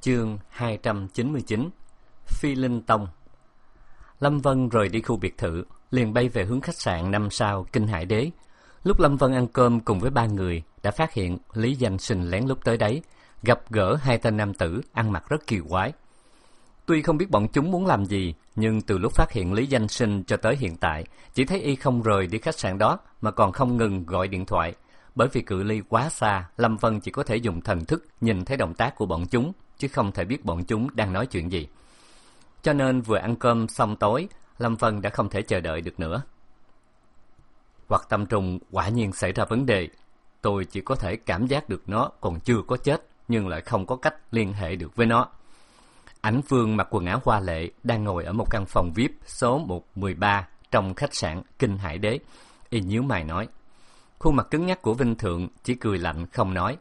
Chương 299 Phi Linh Tông. Lâm Vân rời đi khu biệt thự, liền bay về hướng khách sạn 5 sao Kinh Hải Đế. Lúc Lâm Vân ăn cơm cùng với 3 người, đã phát hiện Lý Danh Sinh lén lút tới đấy, gặp gỡ 2 tên nam tử ăn mặc rất kỳ quái. Tuy không biết bọn chúng muốn làm gì, nhưng từ lúc phát hiện Lý Danh Sinh cho tới hiện tại, chỉ thấy y không rời đi khách sạn đó mà còn không ngừng gọi điện thoại. Bởi vì cự ly quá xa, Lâm Vân chỉ có thể dùng thần thức nhìn thấy động tác của bọn chúng, chứ không thể biết bọn chúng đang nói chuyện gì. Cho nên vừa ăn cơm xong tối, Lâm Vân đã không thể chờ đợi được nữa. Hoặc tâm trùng quả nhiên xảy ra vấn đề. Tôi chỉ có thể cảm giác được nó còn chưa có chết, nhưng lại không có cách liên hệ được với nó. Ảnh Vương mặc quần áo hoa lệ đang ngồi ở một căn phòng VIP số 113 trong khách sạn Kinh Hải Đế. Y nhíu mày nói. Khuôn mặt cứng nhắc của Vinh Thượng chỉ cười lạnh không nói.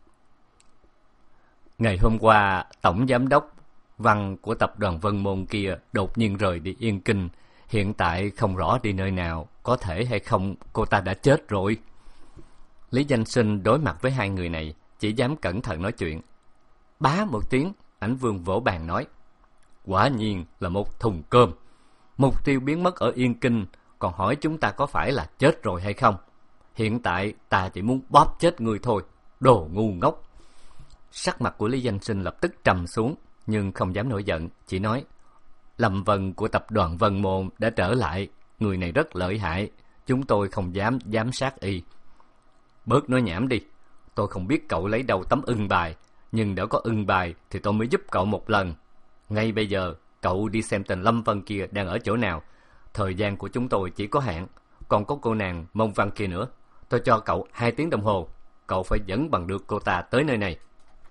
Ngày hôm qua, tổng giám đốc Văn của tập đoàn Vân Môn kia đột nhiên rời đi Yên Kinh. Hiện tại không rõ đi nơi nào, có thể hay không cô ta đã chết rồi. Lý Danh Sinh đối mặt với 2 người này, chỉ dám cẩn thận nói chuyện. Bá một tiếng, Ảnh Vương vỗ bàn nói. Quả nhiên là một thùng cơm. Mục tiêu biến mất ở Yên Kinh, còn hỏi chúng ta có phải là chết rồi hay không. Hiện tại ta chỉ muốn bóp chết người thôi, đồ ngu ngốc. Sắc mặt của Lý Danh Sinh lập tức trầm xuống, nhưng không dám nổi giận, chỉ nói. Lâm Vân của tập đoàn Vân Môn đã trở lại, người này rất lợi hại, chúng tôi không dám giám sát y. Bớt nói nhảm đi, tôi không biết cậu lấy đâu tấm ưng bài, nhưng đã có ưng bài thì tôi mới giúp cậu một lần. Ngay bây giờ, cậu đi xem tên Lâm Vân kia đang ở chỗ nào. Thời gian của chúng tôi chỉ có hạn, còn có cô nàng Mông Văn kia nữa. Tôi cho cậu 2 tiếng đồng hồ, cậu phải dẫn bằng được cô ta tới nơi này.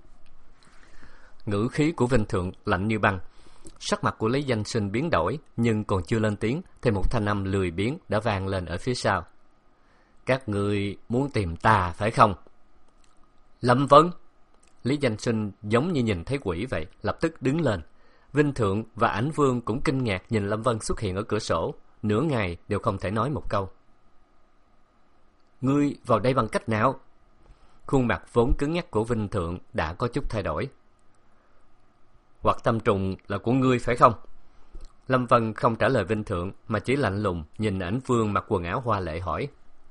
Ngữ khí của Vinh Thượng lạnh như băng. Sắc mặt của Lý Danh Sinh biến đổi, nhưng còn chưa lên tiếng thì một thanh âm lười biếng đã vang lên ở phía sau. Các ngươi muốn tìm ta phải không? Lâm Vân! Lý Danh Sinh giống như nhìn thấy quỷ vậy, lập tức đứng lên. Vinh Thượng và Ảnh Vương cũng kinh ngạc nhìn Lâm Vân xuất hiện ở cửa sổ, nửa ngày đều không thể nói một câu. Ngươi vào đây bằng cách nào? Khuôn mặt vốn cứng nhắc của Vinh Thượng đã có chút thay đổi. Hoặc tâm trùng là của ngươi phải không? Lâm Vân không trả lời Vinh Thượng mà chỉ lạnh lùng nhìn Ảnh Vương mặc quần áo hoa lệ hỏi.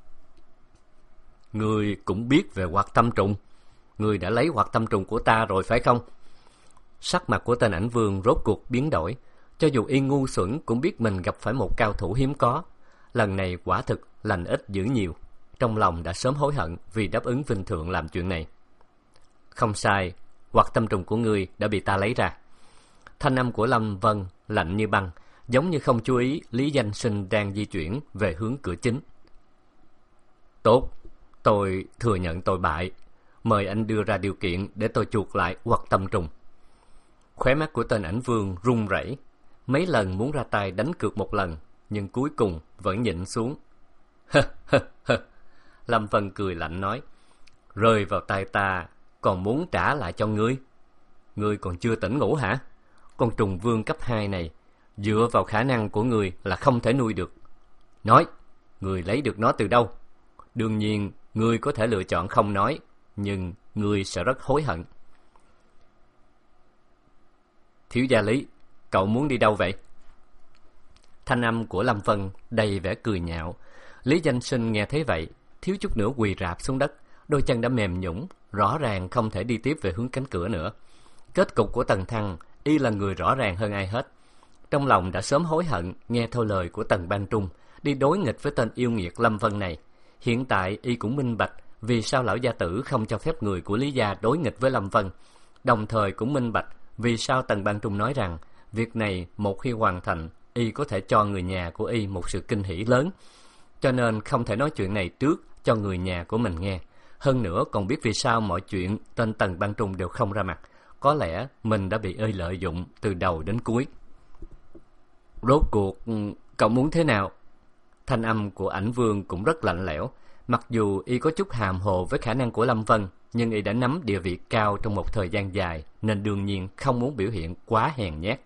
Ngươi cũng biết về Hoặc tâm trùng. Ngươi đã lấy Hoặc tâm trùng của ta rồi phải không? Sắc mặt của tên Ảnh Vương rốt cuộc biến đổi. Cho dù y ngu xuẩn cũng biết mình gặp phải một cao thủ hiếm có. Lần này quả thực lành ít dữ nhiều. Trong lòng đã sớm hối hận vì đáp ứng Vinh Thượng làm chuyện này. Không sai, Hoặc tâm trùng của ngươi đã bị ta lấy ra. Thanh âm của Lâm Vân lạnh như băng, giống như không chú ý Lý Danh Sinh đang di chuyển về hướng cửa chính. Tốt, tôi thừa nhận tôi bại. Mời anh đưa ra điều kiện để tôi chuộc lại Hoặc tâm trùng. Khóe mắt của tên Ảnh Vương run rẩy, mấy lần muốn ra tay đánh cược một lần, nhưng cuối cùng vẫn nhịn xuống. Lâm Vân cười lạnh nói, rơi vào tay ta, còn muốn trả lại cho ngươi? Ngươi còn chưa tỉnh ngủ hả? Con trùng vương cấp 2 này, dựa vào khả năng của ngươi là không thể nuôi được. Nói, ngươi lấy được nó từ đâu? Đương nhiên, ngươi có thể lựa chọn không nói, nhưng ngươi sẽ rất hối hận. Thiếu gia Lý, cậu muốn đi đâu vậy? Thanh âm của Lâm Vân đầy vẻ cười nhạo. Lý Danh Sinh nghe thấy vậy, thiếu chút nữa quỳ rạp xuống đất, đôi chân đã mềm nhũn, rõ ràng không thể đi tiếp về hướng cánh cửa nữa. Kết cục của Tần Thăng, y là người rõ ràng hơn ai hết. Trong lòng đã sớm hối hận nghe theo lời của Tần Ban Trung, đi đối nghịch với tên yêu nghiệt Lâm Vân này. Hiện tại y cũng minh bạch vì sao lão gia tử không cho phép người của Lý gia đối nghịch với Lâm Vân. Đồng thời cũng minh bạch vì sao Tần Ban Trung nói rằng việc này một khi hoàn thành, y có thể cho người nhà của y một sự kinh hỉ lớn. Cho nên không thể nói chuyện này trước cho người nhà của mình nghe. Hơn nữa còn biết vì sao mọi chuyện tên Tần Ban Trung đều không ra mặt. Có lẽ mình đã bị y lợi dụng từ đầu đến cuối. Rốt cuộc cậu muốn thế nào? Thanh âm của Ảnh Vương cũng rất lạnh lẽo. Mặc dù y có chút hàm hồ với khả năng của Lâm Vân, nhưng y đã nắm địa vị cao trong một thời gian dài, nên đương nhiên không muốn biểu hiện quá hèn nhát.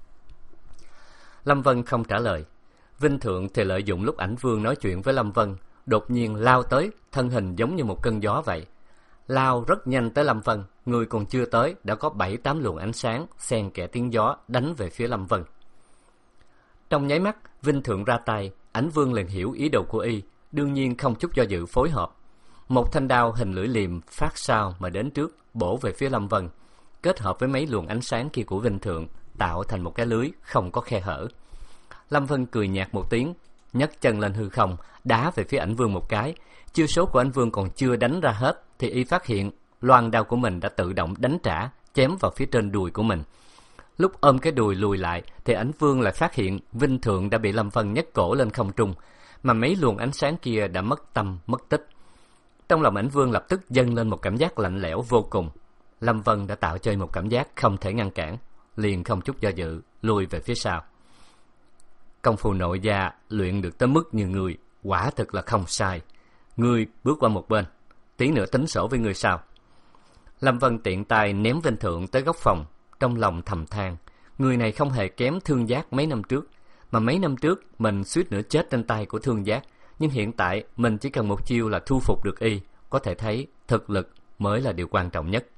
Lâm Vân không trả lời. Vinh Thượng thì lợi dụng lúc Ảnh Vương nói chuyện với Lâm Vân, đột nhiên lao tới, thân hình giống như một cơn gió vậy. Lao rất nhanh tới Lâm Vân, người còn chưa tới đã có 7-8 luồng ánh sáng xen kẽ tiếng gió đánh về phía Lâm Vân. Trong nháy mắt, Vinh Thượng ra tay, Ảnh Vương liền hiểu ý đồ của y, đương nhiên không chút do dự phối hợp. Một thanh đao hình lưỡi liềm phát sao mà đến trước, bổ về phía Lâm Vân, kết hợp với mấy luồng ánh sáng kia của Vinh Thượng, tạo thành một cái lưới không có khe hở. Lâm Vân cười nhạt một tiếng, nhấc chân lên hư không, đá về phía Ảnh Vương một cái. Chiêu số của Ảnh Vương còn chưa đánh ra hết thì y phát hiện loan đao của mình đã tự động đánh trả, chém vào phía trên đùi của mình. Lúc ôm cái đùi lùi lại thì Ảnh Vương lại phát hiện Vinh Thượng đã bị Lâm Vân nhấc cổ lên không trung, mà mấy luồng ánh sáng kia đã mất tâm mất tích. Trong lòng Ảnh Vương lập tức dâng lên một cảm giác lạnh lẽo vô cùng. Lâm Vân đã tạo cho một cảm giác không thể ngăn cản, liền không chút do dự lùi về phía sau. Công phu nội gia luyện được tới mức như người, quả thực là không sai. Ngươi bước qua một bên, tí nữa tính sổ với ngươi sao? Lâm Vân tiện tay ném Vinh Thượng tới góc phòng, trong lòng thầm than, người này không hề kém Thương Giác mấy năm trước, mà mấy năm trước mình suýt nữa chết trên tay của Thương Giác, nhưng hiện tại mình chỉ cần một chiêu là thu phục được y, có thể thấy thực lực mới là điều quan trọng nhất.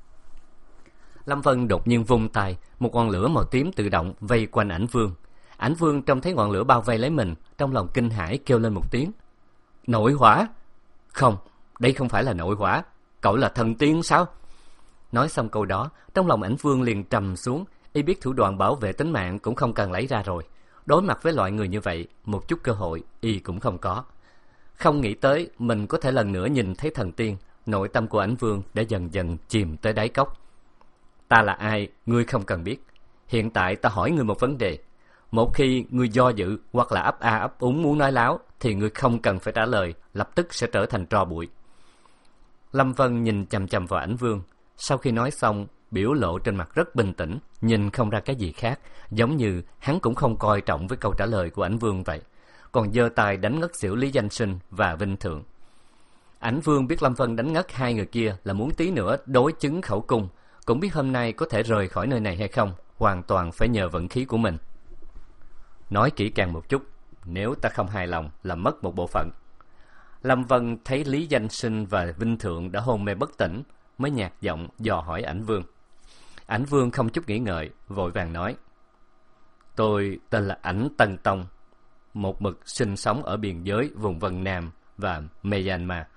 Lâm Vân đột nhiên vung tay, một ngọn lửa màu tím tự động vây quanh Ảnh Vương. Ảnh Vương trông thấy ngọn lửa bao vây lấy mình, trong lòng kinh hãi kêu lên một tiếng. Nội hỏa? Không, đây không phải là nội hỏa, cậu là thần tiên sao? Nói xong câu đó, trong lòng Ảnh Vương liền trầm xuống, y biết thủ đoạn bảo vệ tính mạng cũng không cần lấy ra rồi. Đối mặt với loại người như vậy, một chút cơ hội y cũng không có. Không nghĩ tới mình có thể lần nữa nhìn thấy thần tiên, nội tâm của Ảnh Vương đã dần dần chìm tới đáy cốc. Ta là ai, ngươi không cần biết. Hiện tại ta hỏi ngươi một vấn đề. Một khi ngươi do dự hoặc là ấp a ấp úng muốn nói láo, thì ngươi không cần phải trả lời, lập tức sẽ trở thành tro bụi. Lâm Vân nhìn chằm chằm vào Ảnh Vương. Sau khi nói xong, biểu lộ trên mặt rất bình tĩnh, nhìn không ra cái gì khác, giống như hắn cũng không coi trọng với câu trả lời của Ảnh Vương vậy. Còn giơ tay đánh ngất xỉu Lý Danh Sinh và Vinh Thượng. Ảnh Vương biết Lâm Vân đánh ngất hai người kia là muốn tí nữa đối chứng khẩu cung, cũng biết hôm nay có thể rời khỏi nơi này hay không, hoàn toàn phải nhờ vận khí của mình. Nói kỹ càng một chút, nếu ta không hài lòng là mất một bộ phận. Lâm Vân thấy Lý Danh Sinh và Vinh Thượng đã hôn mê bất tỉnh, mới nhạt giọng dò hỏi Ảnh Vương. Ảnh Vương không chút nghĩ ngợi, vội vàng nói. Tôi tên là Ảnh Tân Tông, một mực sinh sống ở biên giới vùng Vân Nam và Myanmar.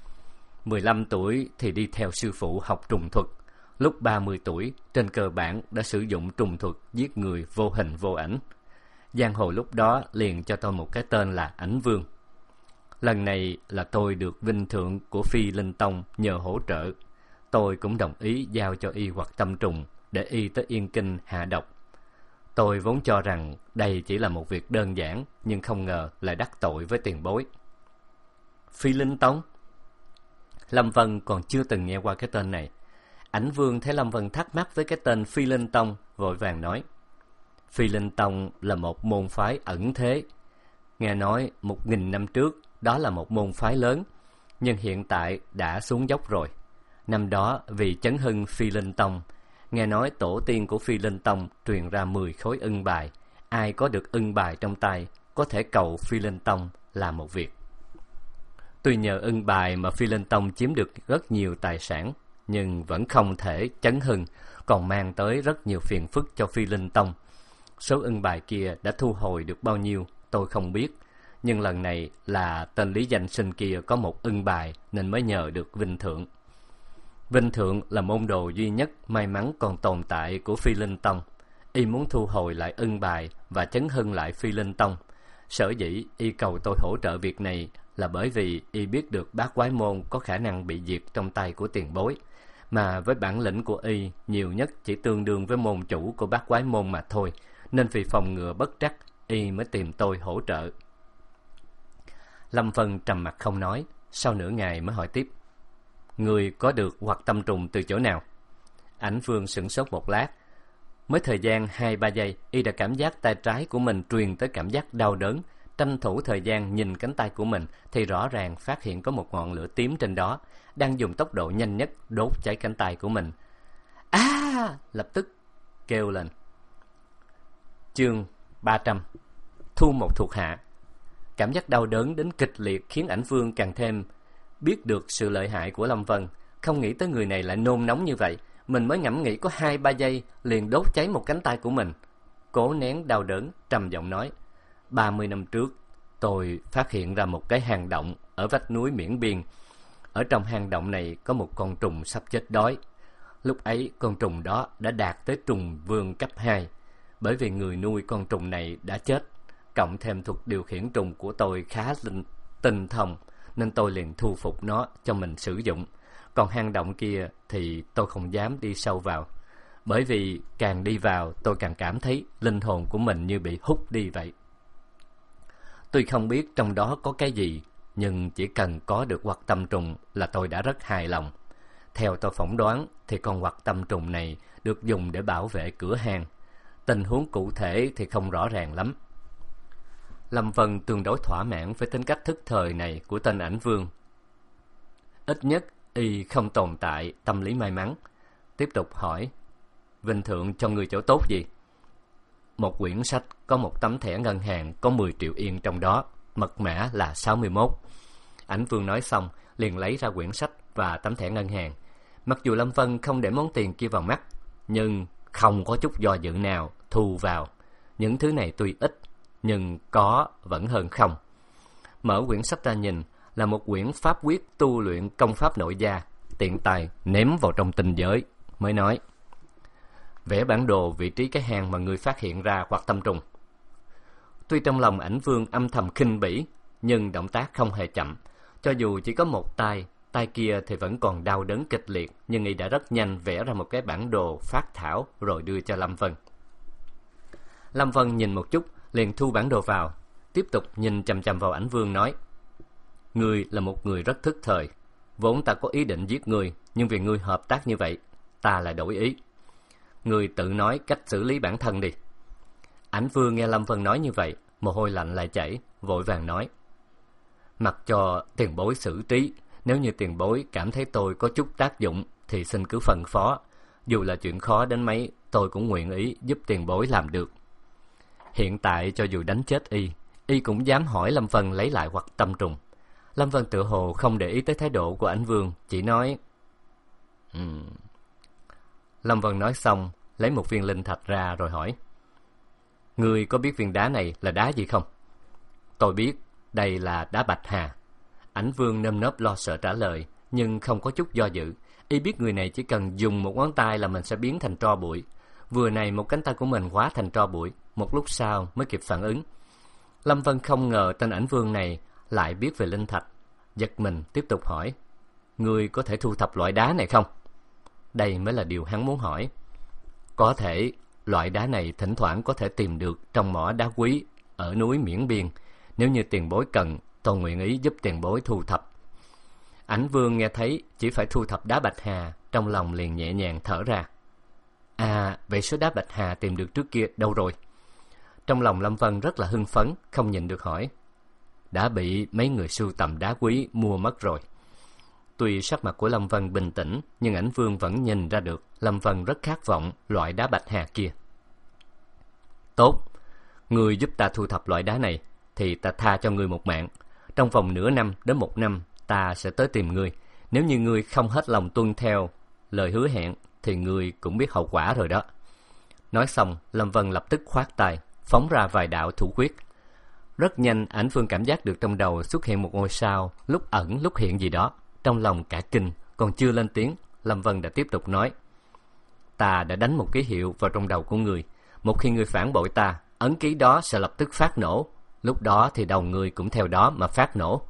15 tuổi thì đi theo sư phụ học trùng thuật. Lúc 30 tuổi, trên cơ bản đã sử dụng trùng thuật giết người vô hình vô ảnh. Giang hồ lúc đó liền cho tôi một cái tên là Ảnh Vương. Lần này là tôi được Vinh Thượng của Phi Linh Tông nhờ hỗ trợ. Tôi cũng đồng ý giao cho y hoặc tâm trùng để y tới Yên Kinh hạ độc. Tôi vốn cho rằng đây chỉ là một việc đơn giản, nhưng không ngờ lại đắc tội với tiền bối. Phi Linh Tông? Lâm Vân còn chưa từng nghe qua cái tên này. Ảnh Vương thấy Lâm Vân thắc mắc với cái tên Phi Linh Tông, vội vàng nói. Phi Linh Tông là một môn phái ẩn thế. Nghe nói 1000 năm trước đó là một môn phái lớn, nhưng hiện tại đã xuống dốc rồi. Năm đó vì chấn hưng Phi Linh Tông, nghe nói tổ tiên của Phi Linh Tông truyền ra 10 khối ưng bài. Ai có được ưng bài trong tay có thể cầu Phi Linh Tông làm một việc. Tuy nhờ ưng bài mà Phi Linh Tông chiếm được rất nhiều tài sản, nhưng vẫn không thể chấn hưng, còn mang tới rất nhiều phiền phức cho Phi Linh Tông. Số ưng bài kia đã thu hồi được bao nhiêu tôi không biết, nhưng lần này là tên Lý Danh Sinh kia có một ưng bài nên mới nhờ được Vinh Thượng. Vinh Thượng là môn đồ duy nhất may mắn còn tồn tại của Phi Linh Tông. Y muốn thu hồi lại ưng bài và chấn hưng lại Phi Linh Tông. Sở dĩ y cầu tôi hỗ trợ việc này là bởi vì y biết được Bát Quái Môn có khả năng bị diệt trong tay của tiền bối, mà với bản lĩnh của y nhiều nhất chỉ tương đương với môn chủ của Bát Quái Môn mà thôi, nên vì phòng ngừa bất trắc y mới tìm tôi hỗ trợ. Lâm Vân trầm mặt không nói, sau nửa ngày mới hỏi tiếp. Người có được hoặc tâm trùng từ chỗ nào? Ảnh Vương sửng sốt một lát. Mới thời gian 2-3 giây, y đã cảm giác tay trái của mình truyền tới cảm giác đau đớn. Tranh thủ thời gian nhìn cánh tay của mình thì rõ ràng phát hiện có một ngọn lửa tím trên đó, đang dùng tốc độ nhanh nhất đốt cháy cánh tay của mình. Lập tức kêu lên. Chương 300. Thu một thuộc hạ. Cảm giác đau đớn đến kịch liệt khiến Ảnh Vương càng thêm biết được sự lợi hại của Lâm Vân. không nghĩ tới người này lại nôn nóng như vậy. Mình mới ngẫm nghĩ có 2-3 giây liền đốt cháy một cánh tay của mình. Cố nén đau đớn, trầm giọng nói: 30 năm trước, tôi phát hiện ra một cái hang động ở vách núi Miễn Biên. Ở trong hang động này có một con trùng sắp chết đói. Lúc ấy con trùng đó đã đạt tới trùng vương cấp 2. Bởi vì người nuôi con trùng này đã chết, cộng thêm thuật điều khiển trùng của tôi khá tinh thông, nên tôi liền thu phục nó cho mình sử dụng. Còn hang động kia thì tôi không dám đi sâu vào, bởi vì càng đi vào tôi càng cảm thấy linh hồn của mình như bị hút đi vậy. Tuy không biết trong đó có cái gì, nhưng chỉ cần có được hoạt tâm trùng là tôi đã rất hài lòng. Theo tôi phỏng đoán thì con hoạt tâm trùng này được dùng để bảo vệ cửa hang. Tình huống cụ thể thì không rõ ràng lắm. Lâm Vân tương đối thỏa mãn với tính cách thức thời này của tên ảnh vương. Ít nhất y không tồn tại tâm lý may mắn. Tiếp tục hỏi: Vinh Thượng cho người chỗ tốt gì? Một quyển sách có một tấm thẻ ngân hàng có 10 triệu yên trong đó, mật mã là 61. Ảnh vương nói xong liền lấy ra quyển sách và tấm thẻ ngân hàng. Mặc dù Lâm Vân không để món tiền kia vào mắt, nhưng không có chút do dự nào thu vào. Những thứ này tuy ít, nhưng có vẫn hơn không. Mở quyển sách ra nhìn, là một quyển pháp quyết tu luyện công pháp nội gia. Tiện tay ném vào trong tinh giới, mới nói: Vẽ bản đồ vị trí cái hang mà người phát hiện ra hoặc tâm trùng. Tuy trong lòng ảnh vương âm thầm khinh bỉ, nhưng động tác không hề chậm. Cho dù chỉ có một tay kia thì vẫn còn đau đớn kịch liệt, nhưng y đã rất nhanh vẽ ra một cái bản đồ phác thảo rồi đưa cho Lâm Vân. Lâm Vân nhìn một chút liền thu bản đồ vào, tiếp tục nhìn chằm chằm vào ảnh vương nói: Ngươi là một người rất thức thời. Vốn ta có ý định giết ngươi, nhưng vì ngươi hợp tác như vậy, ta lại đổi ý. Ngươi tự nói cách xử lý bản thân đi. Ảnh vương nghe Lâm Vân nói như vậy, mồ hôi lạnh lại chảy, vội vàng nói: Mặc cho tiền bối xử trí. Nếu như tiền bối cảm thấy tôi có chút tác dụng thì xin cứ phân phó. Dù là chuyện khó đến mấy, tôi cũng nguyện ý giúp tiền bối làm được. Hiện tại cho dù đánh chết y cũng dám hỏi Lâm Vân lấy lại hoặc tâm trùng. Lâm Vân tựa hồ không để ý tới thái độ của ảnh vương, chỉ nói: Lâm Vân nói xong, lấy một viên linh thạch ra rồi hỏi: Ngươi có biết viên đá này là đá gì không? Tôi biết, đây là đá bạch hà. Ảnh vương nơm nớp lo sợ trả lời, nhưng không có chút do dự. Y biết người này chỉ cần dùng một ngón tay là mình sẽ biến thành tro bụi. Vừa này một cánh tay của mình hóa thành tro bụi, một lúc sau mới kịp phản ứng. Lâm Vân không ngờ tên ảnh vương này lại biết về linh thạch, giật mình tiếp tục hỏi: Ngươi có thể thu thập loại đá này không? Đây mới là điều hắn muốn hỏi. Có thể, loại đá này thỉnh thoảng có thể tìm được trong mỏ đá quý ở núi Miễn Biên. Nếu như tiền bối cần, tôi nguyện ý giúp tiền bối thu thập. Ảnh vương nghe thấy chỉ phải thu thập đá bạch hà, trong lòng liền nhẹ nhàng thở ra. À, vậy số đá bạch hà tìm được trước kia đâu rồi? Trong lòng Lâm Vân rất là hưng phấn, không nhịn được hỏi. Đã bị mấy người sưu tầm đá quý mua mất rồi. Tuy sắc mặt của Lâm Vân bình tĩnh, nhưng ảnh vương vẫn nhìn ra được Lâm Vân rất khát vọng loại đá bạch hà kia. Tốt, ngươi giúp ta thu thập loại đá này thì ta tha cho ngươi một mạng. Trong vòng nửa năm đến 1 năm ta sẽ tới tìm ngươi. Nếu như ngươi không hết lòng tuân theo lời hứa hẹn thì ngươi cũng biết hậu quả rồi đó. Nói xong, Lâm Vân lập tức khoát tay, phóng ra vài đạo thủ quyết. Rất nhanh, ảnh vương cảm giác được trong đầu xuất hiện một ngôi sao, lúc ẩn lúc hiện gì đó. Trong lòng cả kinh, còn chưa lên tiếng, Lâm Vân đã tiếp tục nói: Ta đã đánh một ký hiệu vào trong đầu của ngươi. Một khi ngươi phản bội ta, ấn ký đó sẽ lập tức phát nổ. Lúc đó thì đầu ngươi cũng theo đó mà phát nổ.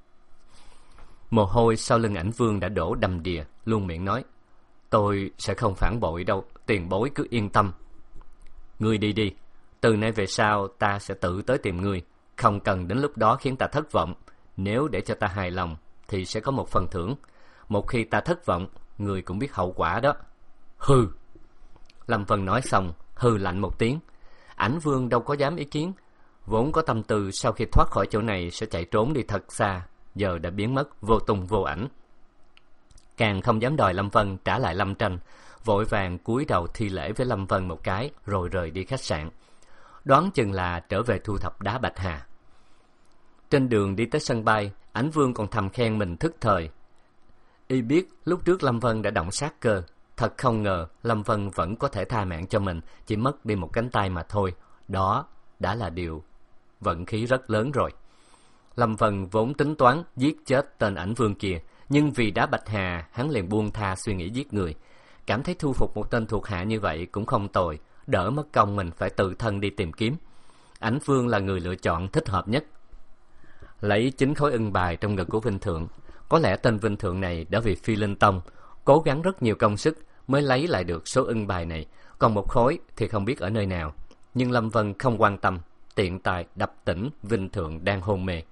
Mồ hôi sau lưng ảnh vương đã đổ đầm đìa, luôn miệng nói: Tôi sẽ không phản bội đâu, tiền bối cứ yên tâm. Ngươi đi đi, từ nay về sau ta sẽ tự tới tìm ngươi, không cần đến lúc đó khiến ta thất vọng. Nếu để cho ta hài lòng thì sẽ có một phần thưởng. Một khi ta thất vọng, ngươi cũng biết hậu quả đó. Hừ. Lâm Vân nói xong, hừ lạnh một tiếng. Ảnh vương đâu có dám ý kiến. Vốn có tâm tư sau khi thoát khỏi chỗ này sẽ chạy trốn đi thật xa, giờ đã biến mất vô tung vô ảnh. Càng không dám đòi Lâm Vân trả lại Lâm Tranh, vội vàng cúi đầu thi lễ với Lâm Vân một cái rồi rời đi khách sạn. Đoán chừng là trở về thu thập đá bạch hà. Trên đường đi tới sân bay, ảnh vương còn thầm khen mình thức thời. Y biết lúc trước Lâm Vân đã động sát cơ, thật không ngờ Lâm Vân vẫn có thể tha mạng cho mình, chỉ mất đi một cánh tay mà thôi. Đó đã là điều vận khí rất lớn rồi. Lâm Vân vốn tính toán giết chết tên ảnh vương kia, nhưng vì đá Bạch Hà, hắn liền buông tha suy nghĩ giết người. Cảm thấy thu phục một tên thuộc hạ như vậy cũng không tồi, đỡ mất công mình phải tự thân đi tìm kiếm. Ảnh vương là người lựa chọn thích hợp nhất. Lấy 9 khối ưng bài trong ngực của Vinh Thượng, có lẽ tên Vinh Thượng này đã vì Phi Linh Tông cố gắng rất nhiều công sức mới lấy lại được số ưng bài này, còn một khối thì không biết ở nơi nào. Nhưng Lâm Vân không quan tâm, tiện tay đập tỉnh Vinh Thượng đang hôn mê.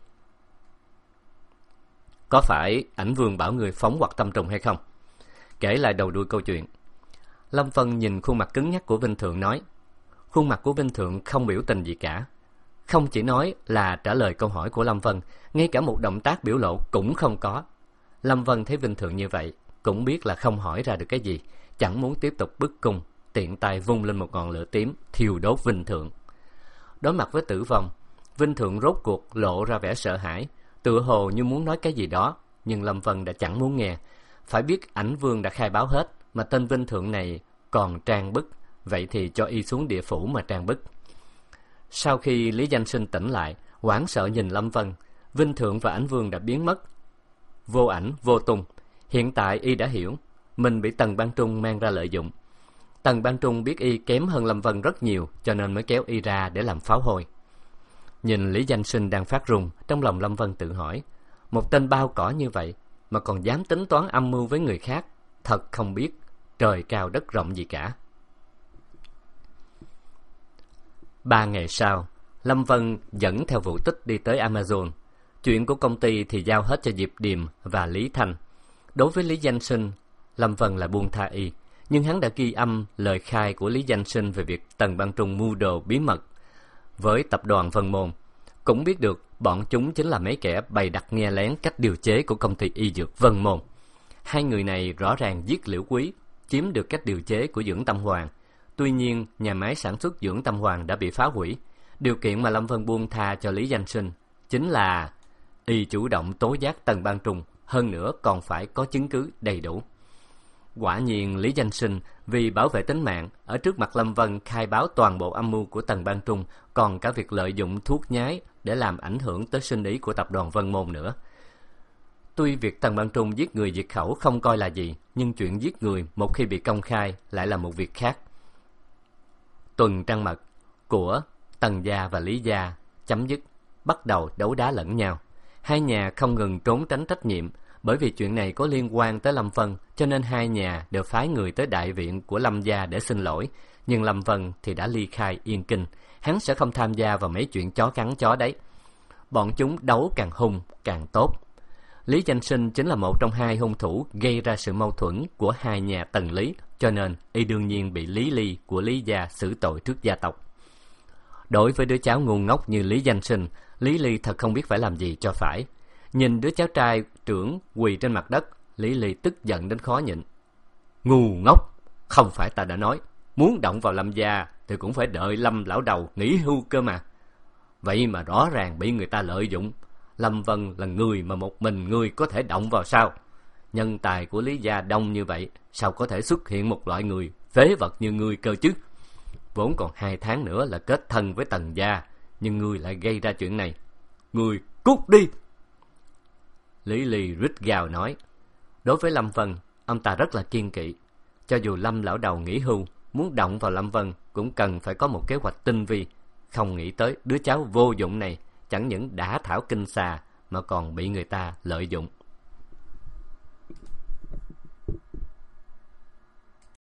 Có phải ảnh vương bảo người phóng hoặc tâm trùng hay không? Kể lại đầu đuôi câu chuyện. Lâm Vân nhìn khuôn mặt cứng nhắc của Vinh Thượng nói. Khuôn mặt của Vinh Thượng không biểu tình gì cả. Không chỉ nói là trả lời câu hỏi của Lâm Vân, ngay cả một động tác biểu lộ cũng không có. Lâm Vân thấy Vinh Thượng như vậy, cũng biết là không hỏi ra được cái gì, chẳng muốn tiếp tục bức cung, tiện tay vung lên một ngọn lửa tím, thiêu đốt Vinh Thượng. Đối mặt với tử vong, Vinh Thượng rốt cuộc lộ ra vẻ sợ hãi, tựa hồ như muốn nói cái gì đó, nhưng Lâm Vân đã chẳng muốn nghe. Phải biết ảnh vương đã khai báo hết, mà tên Vinh Thượng này còn trang bức, vậy thì cho y xuống địa phủ mà trang bức. Sau khi Lý Danh Sinh tỉnh lại, hoảng sợ nhìn Lâm Vân, Vinh Thượng và ảnh vương đã biến mất, vô ảnh vô tung. Hiện tại y đã hiểu mình bị Tần Ban Trung mang ra lợi dụng. Tần Ban Trung biết y kém hơn Lâm Vân rất nhiều, cho nên mới kéo y ra để làm pháo hôi. Nhìn Lý Danh Sinh đang phát run, trong lòng Lâm Vân tự hỏi, một tên bao cỏ như vậy mà còn dám tính toán âm mưu với người khác, thật không biết trời cao đất rộng gì cả. 3 ngày sau, Lâm Vân dẫn theo Vũ Tích đi tới Amazon. Chuyện của công ty thì giao hết cho Diệp Điềm và Lý Thanh. Đối với Lý Danh Sinh, Lâm Vân là buông tha y, nhưng hắn đã ghi âm lời khai của Lý Danh Sinh về việc Tần Ban Trung mưu đồ bí mật với tập đoàn Vân Môn. Cũng biết được bọn chúng chính là mấy kẻ bày đặt nghe lén cách điều chế của công ty y dược Vân Môn. Hai người này rõ ràng giết Liễu Quý, chiếm được cách điều chế của Dưỡng Tâm Hoàng. Tuy nhiên, nhà máy sản xuất Dưỡng Tâm Hoàng đã bị phá hủy. Điều kiện mà Lâm Vân buông tha cho Lý Danh Sinh chính là y chủ động tố giác Tần Ban Trung, hơn nữa còn phải có chứng cứ đầy đủ. Quả nhiên Lý Danh Sinh vì bảo vệ tính mạng, ở trước mặt Lâm Vân khai báo toàn bộ âm mưu của Tần Ban Trung, còn cả việc lợi dụng thuốc nhái để làm ảnh hưởng tới sinh ý của tập đoàn Vân Môn nữa. Tuy việc Tần Ban Trung giết người diệt khẩu không coi là gì, nhưng chuyện giết người một khi bị công khai lại là một việc khác. Tuần trăng mật của Tần gia và Lý gia chấm dứt, bắt đầu đấu đá lẫn nhau. Hai nhà không ngừng trốn tránh trách nhiệm, bởi vì chuyện này có liên quan tới Lâm Vân, cho nên hai nhà đều phái người tới đại viện của Lâm gia để xin lỗi. Nhưng Lâm Vân thì đã ly khai Yên Kinh, hắn sẽ không tham gia vào mấy chuyện chó cắn chó đấy. Bọn chúng đấu càng hung càng tốt. Lý Danh Sinh chính là một trong hai hung thủ gây ra sự mâu thuẫn của hai nhà Tần Lý, cho nên y đương nhiên bị Lý Ly của Lý gia xử tội trước gia tộc. Đối với đứa cháu ngu ngốc như Lý Danh Sinh, Lý Ly thật không biết phải làm gì cho phải. Nhìn đứa cháu trai trưởng quỳ trên mặt đất, Lý Ly tức giận đến khó nhịn. Ngu ngốc, không phải ta đã nói, muốn động vào Lâm gia thì cũng phải đợi Lâm lão đầu nghỉ hưu cơ mà. Vậy mà rõ ràng bị người ta lợi dụng. Lâm Vân là người mà một mình ngươi có thể động vào sao? Nhân tài của Lý gia đông như vậy, sao có thể xuất hiện một loại người phế vật như ngươi cơ chứ? Vốn còn 2 tháng nữa là kết thân với Tần gia, nhưng ngươi lại gây ra chuyện này. Ngươi cút đi! Lý Ly rít gào nói. Đối với Lâm Vân, ông ta rất là kiên kỵ. Cho dù Lâm lão đầu nghỉ hưu, muốn động vào Lâm Vân cũng cần phải có một kế hoạch tinh vi. Không nghĩ tới đứa cháu vô dụng này chẳng những đã thảo kinh xà mà còn bị người ta lợi dụng.